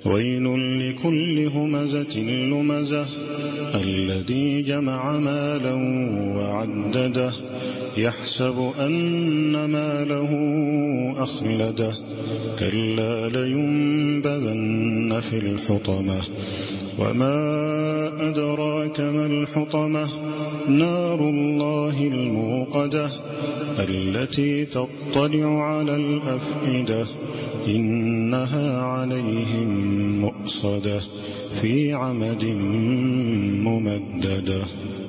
ويل لكل همزة لمزة الذي جمع مالا وعدده يحسب أن ماله أخلده كلا لينبذن في الحطمة وما أدراك ما الحطمة نار الله الموقدة التي تطلع على الأفئدة إنها عليهم مؤصدة في عمد ممددة.